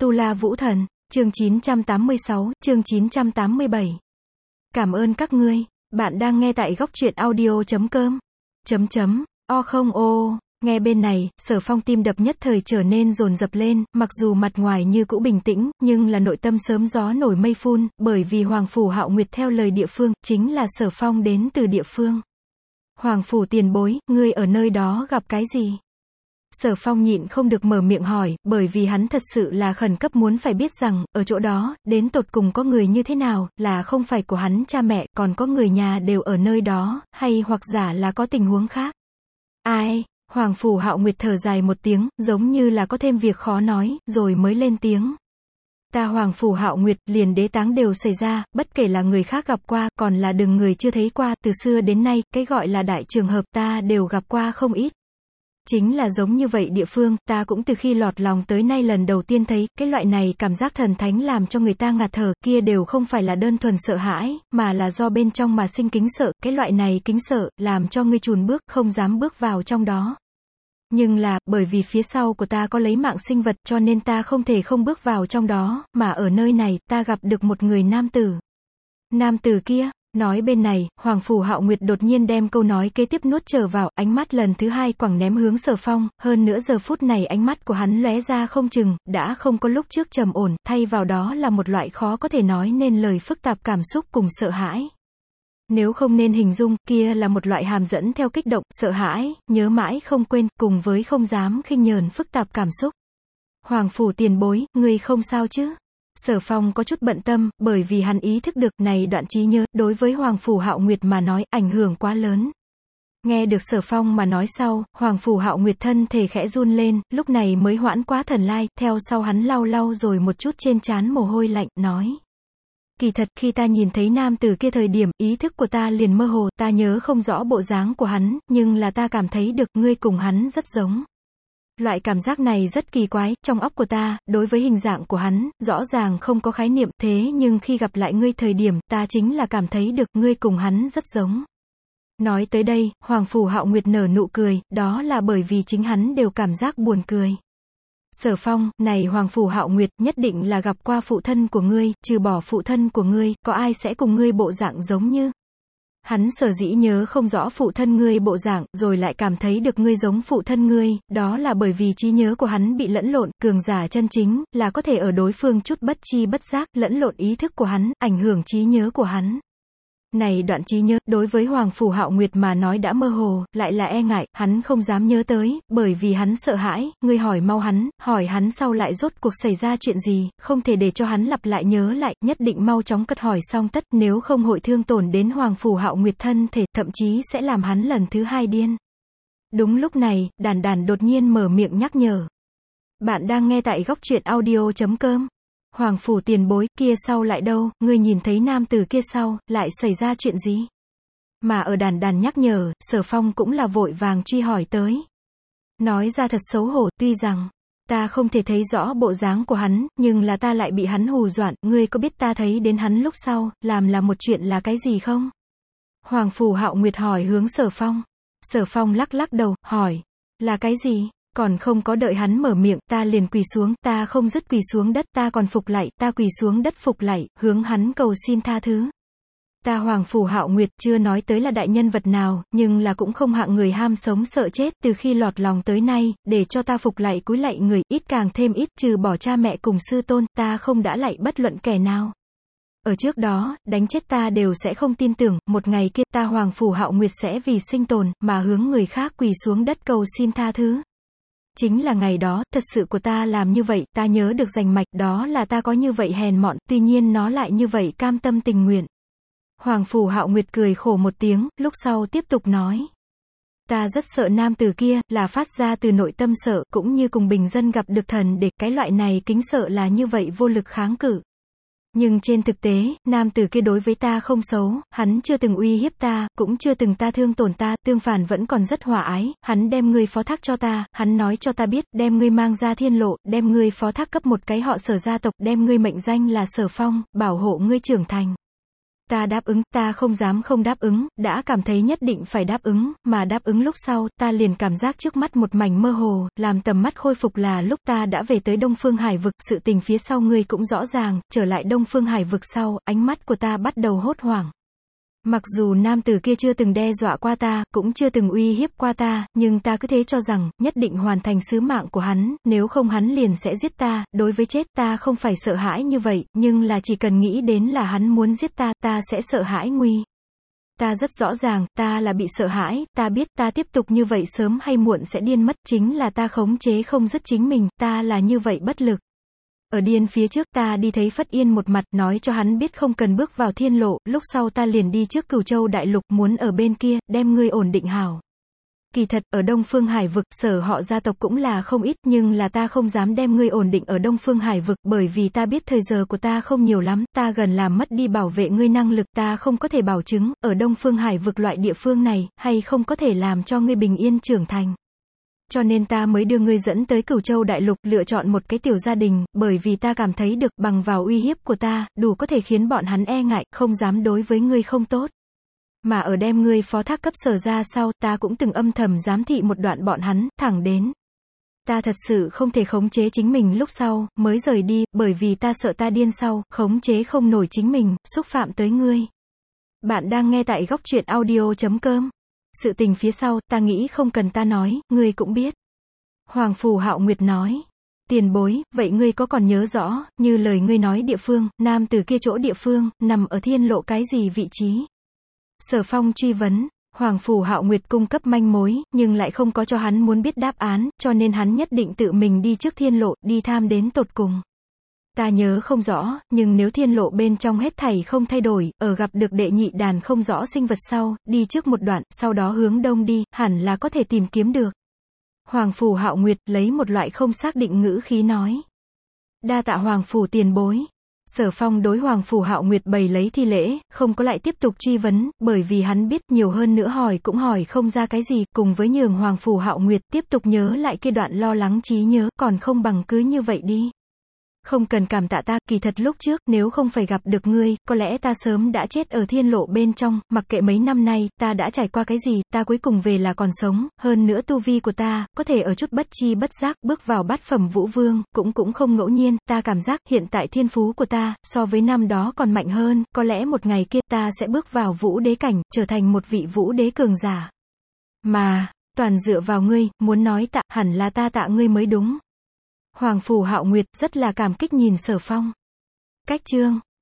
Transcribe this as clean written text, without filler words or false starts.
Tu La Vũ Thần, chương 986, chương 987. Cảm ơn các ngươi, bạn đang nghe tại góc truyện audio.com. O không ô, nghe bên này, Sở Phong tim đập nhất thời trở nên dồn dập lên, mặc dù mặt ngoài như cũ bình tĩnh, nhưng là nội tâm sớm gió nổi mây phun, bởi vì Hoàng Phủ Hạo Nguyệt theo lời địa phương, chính là Sở Phong đến từ địa phương. Hoàng Phủ tiền bối, ngươi ở nơi đó gặp cái gì? Sở Phong nhịn không được mở miệng hỏi, bởi vì hắn thật sự là khẩn cấp muốn phải biết rằng, ở chỗ đó, đến tột cùng có người như thế nào, là không phải của hắn cha mẹ, còn có người nhà đều ở nơi đó, hay hoặc giả là có tình huống khác. Ai? Hoàng Phủ Hạo Nguyệt thở dài một tiếng, giống như là có thêm việc khó nói, rồi mới lên tiếng. Ta Hoàng Phủ Hạo Nguyệt, liền đế táng đều xảy ra, bất kể là người khác gặp qua, còn là đừng người chưa thấy qua, từ xưa đến nay, cái gọi là đại trường hợp ta đều gặp qua không ít. Chính là giống như vậy địa phương, ta cũng từ khi lọt lòng tới nay lần đầu tiên thấy, cái loại này cảm giác thần thánh làm cho người ta ngạt thở, kia đều không phải là đơn thuần sợ hãi, mà là do bên trong mà sinh kính sợ, cái loại này kính sợ, làm cho ngươi chùn bước, không dám bước vào trong đó. Nhưng là, bởi vì phía sau của ta có lấy mạng sinh vật, cho nên ta không thể không bước vào trong đó, mà ở nơi này, ta gặp được một người nam tử. Nam tử kia. Nói bên này, Hoàng Phủ Hạo Nguyệt đột nhiên đem câu nói kế tiếp nuốt trở vào, ánh mắt lần thứ hai quẳng ném hướng Sở Phong, hơn nữa giờ phút này ánh mắt của hắn lóe ra không chừng, đã không có lúc trước trầm ổn, thay vào đó là một loại khó có thể nói nên lời phức tạp cảm xúc cùng sợ hãi. Nếu không nên hình dung, kia là một loại hàm dẫn theo kích động, sợ hãi, nhớ mãi không quên, cùng với không dám khinh nhờn phức tạp cảm xúc. Hoàng Phủ tiền bối, ngươi không sao chứ? Sở Phong có chút bận tâm, bởi vì hắn ý thức được này đoạn trí nhớ, đối với Hoàng Phủ Hạo Nguyệt mà nói, ảnh hưởng quá lớn. Nghe được Sở Phong mà nói sau, Hoàng Phủ Hạo Nguyệt thân thể khẽ run lên, lúc này mới hoãn quá thần lai, theo sau hắn lau lau rồi một chút trên trán mồ hôi lạnh, nói. Kỳ thật, khi ta nhìn thấy nam tử kia thời điểm, ý thức của ta liền mơ hồ, ta nhớ không rõ bộ dáng của hắn, nhưng là ta cảm thấy được, ngươi cùng hắn rất giống. Loại cảm giác này rất kỳ quái, trong óc của ta, đối với hình dạng của hắn, rõ ràng không có khái niệm, thế nhưng khi gặp lại ngươi thời điểm, ta chính là cảm thấy được, ngươi cùng hắn rất giống. Nói tới đây, Hoàng Phủ Hạo Nguyệt nở nụ cười, đó là bởi vì chính hắn đều cảm giác buồn cười. Sở Phong, này Hoàng Phủ Hạo Nguyệt, nhất định là gặp qua phụ thân của ngươi, trừ bỏ phụ thân của ngươi, có ai sẽ cùng ngươi bộ dạng giống như? Hắn sở dĩ nhớ không rõ phụ thân ngươi bộ dạng, rồi lại cảm thấy được ngươi giống phụ thân ngươi, đó là bởi vì trí nhớ của hắn bị lẫn lộn, cường giả chân chính, là có thể ở đối phương chút bất chi bất giác, lẫn lộn ý thức của hắn, ảnh hưởng trí nhớ của hắn. Này đoạn trí nhớ, đối với Hoàng Phủ Hạo Nguyệt mà nói đã mơ hồ, lại là e ngại, hắn không dám nhớ tới, bởi vì hắn sợ hãi, ngươi hỏi mau hắn, hỏi hắn sau lại rốt cuộc xảy ra chuyện gì, không thể để cho hắn lặp lại nhớ lại, nhất định mau chóng cất hỏi xong tất, nếu không hội thương tổn đến Hoàng Phủ Hạo Nguyệt thân thể, thậm chí sẽ làm hắn lần thứ hai điên. Đúng lúc này, Đàn Đàn đột nhiên mở miệng nhắc nhở. Bạn đang nghe tại góc truyện audio.com. Hoàng Phủ tiền bối, kia sau lại đâu, ngươi nhìn thấy nam tử kia sau, lại xảy ra chuyện gì? Mà ở Đàn Đàn nhắc nhở, Sở Phong cũng là vội vàng truy hỏi tới. Nói ra thật xấu hổ, tuy rằng, ta không thể thấy rõ bộ dáng của hắn, nhưng là ta lại bị hắn hù dọa, ngươi có biết ta thấy đến hắn lúc sau, làm là một chuyện là cái gì không? Hoàng Phủ Hạo Nguyệt hỏi hướng Sở Phong. Sở Phong lắc lắc đầu, hỏi, là cái gì? Còn không có đợi hắn mở miệng, ta liền quỳ xuống, ta không dứt quỳ xuống đất, ta còn phục lạy, ta quỳ xuống đất phục lạy, hướng hắn cầu xin tha thứ. Ta Hoàng Phủ Hạo Nguyệt, chưa nói tới là đại nhân vật nào, nhưng là cũng không hạng người ham sống sợ chết, từ khi lọt lòng tới nay, để cho ta phục lạy cúi lạy người, ít càng thêm ít, trừ bỏ cha mẹ cùng sư tôn, ta không đã lạy bất luận kẻ nào. Ở trước đó, đánh chết ta đều sẽ không tin tưởng, một ngày kia, ta Hoàng Phủ Hạo Nguyệt sẽ vì sinh tồn, mà hướng người khác quỳ xuống đất cầu xin tha thứ. Chính là ngày đó, thật sự của ta làm như vậy, ta nhớ được rành mạch, đó là ta có như vậy hèn mọn, tuy nhiên nó lại như vậy cam tâm tình nguyện. Hoàng Phủ Hạo Nguyệt cười khổ một tiếng, lúc sau tiếp tục nói. Ta rất sợ nam tử kia, là phát ra từ nội tâm sợ, cũng như cùng bình dân gặp được thần để, cái loại này kính sợ là như vậy vô lực kháng cự. Nhưng trên thực tế, nam tử kia đối với ta không xấu, hắn chưa từng uy hiếp ta, cũng chưa từng ta thương tổn ta, tương phản vẫn còn rất hòa ái, hắn đem ngươi phó thác cho ta, hắn nói cho ta biết, đem ngươi mang ra thiên lộ, đem ngươi phó thác cấp một cái họ Sở gia tộc, đem ngươi mệnh danh là Sở Phong, bảo hộ ngươi trưởng thành. Ta đáp ứng, ta không dám không đáp ứng, đã cảm thấy nhất định phải đáp ứng, mà đáp ứng lúc sau, ta liền cảm giác trước mắt một mảnh mơ hồ, làm tầm mắt khôi phục là lúc ta đã về tới Đông Phương Hải vực, sự tình phía sau ngươi cũng rõ ràng, trở lại Đông Phương Hải vực sau, ánh mắt của ta bắt đầu hốt hoảng. Mặc dù nam tử kia chưa từng đe dọa qua ta, cũng chưa từng uy hiếp qua ta, nhưng ta cứ thế cho rằng, nhất định hoàn thành sứ mạng của hắn, nếu không hắn liền sẽ giết ta, đối với chết ta không phải sợ hãi như vậy, nhưng là chỉ cần nghĩ đến là hắn muốn giết ta, ta sẽ sợ hãi nguy. Ta rất rõ ràng, ta là bị sợ hãi, ta biết ta tiếp tục như vậy sớm hay muộn sẽ điên mất, chính là ta khống chế không dứt chính mình, ta là như vậy bất lực. Ở điên phía trước ta đi thấy Phất Yên một mặt, nói cho hắn biết không cần bước vào thiên lộ, lúc sau ta liền đi trước Cửu Châu đại lục, muốn ở bên kia, đem ngươi ổn định hảo. Kỳ thật, ở Đông Phương Hải vực, Sở họ gia tộc cũng là không ít, nhưng là ta không dám đem ngươi ổn định ở Đông Phương Hải vực, bởi vì ta biết thời giờ của ta không nhiều lắm, ta gần làm mất đi bảo vệ ngươi năng lực, ta không có thể bảo chứng, ở Đông Phương Hải vực loại địa phương này, hay không có thể làm cho ngươi bình yên trưởng thành. Cho nên ta mới đưa ngươi dẫn tới Cửu Châu đại lục, lựa chọn một cái tiểu gia đình, bởi vì ta cảm thấy được, bằng vào uy hiếp của ta, đủ có thể khiến bọn hắn e ngại, không dám đối với ngươi không tốt. Mà ở đem ngươi phó thác cấp Sở ra sau, ta cũng từng âm thầm giám thị một đoạn bọn hắn, thẳng đến ta thật sự không thể khống chế chính mình lúc sau, mới rời đi, bởi vì ta sợ ta điên sau, khống chế không nổi chính mình, xúc phạm tới ngươi. Bạn đang nghe tại góc truyện audio.com. Sự tình phía sau, ta nghĩ không cần ta nói, ngươi cũng biết. Hoàng Phù Hạo Nguyệt nói. Tiền bối, vậy ngươi có còn nhớ rõ, như lời ngươi nói địa phương, nam từ kia chỗ địa phương, nằm ở thiên lộ cái gì vị trí? Sở Phong truy vấn. Hoàng Phù Hạo Nguyệt cung cấp manh mối, nhưng lại không có cho hắn muốn biết đáp án, cho nên hắn nhất định tự mình đi trước thiên lộ, đi tham đến tột cùng. Ta nhớ không rõ, nhưng nếu thiên lộ bên trong hết thảy không thay đổi, ở gặp được đệ nhị đàn không rõ sinh vật sau, đi trước một đoạn, sau đó hướng đông đi, hẳn là có thể tìm kiếm được. Hoàng Phù Hạo Nguyệt lấy một loại không xác định ngữ khí nói. Đa tạ Hoàng Phù tiền bối. Sở Phong đối Hoàng Phù Hạo Nguyệt bày lấy thi lễ, không có lại tiếp tục truy vấn, bởi vì hắn biết nhiều hơn nữa hỏi cũng hỏi không ra cái gì, cùng với nhường Hoàng Phù Hạo Nguyệt tiếp tục nhớ lại kia đoạn lo lắng trí nhớ, còn không bằng cứ như vậy đi. Không cần cảm tạ ta, kỳ thật lúc trước, nếu không phải gặp được ngươi, có lẽ ta sớm đã chết ở thiên lộ bên trong, mặc kệ mấy năm nay, ta đã trải qua cái gì, ta cuối cùng về là còn sống, hơn nữa tu vi của ta, có thể ở chút bất chi bất giác, bước vào bát phẩm vũ vương, cũng không ngẫu nhiên, ta cảm giác, hiện tại thiên phú của ta, so với năm đó còn mạnh hơn, có lẽ một ngày kia, ta sẽ bước vào vũ đế cảnh, trở thành một vị vũ đế cường giả. Mà, toàn dựa vào ngươi, muốn nói tạ, hẳn là ta tạ ngươi mới đúng. Hoàng Phù Hạo Nguyệt rất là cảm kích nhìn Sở Phong. Cách chương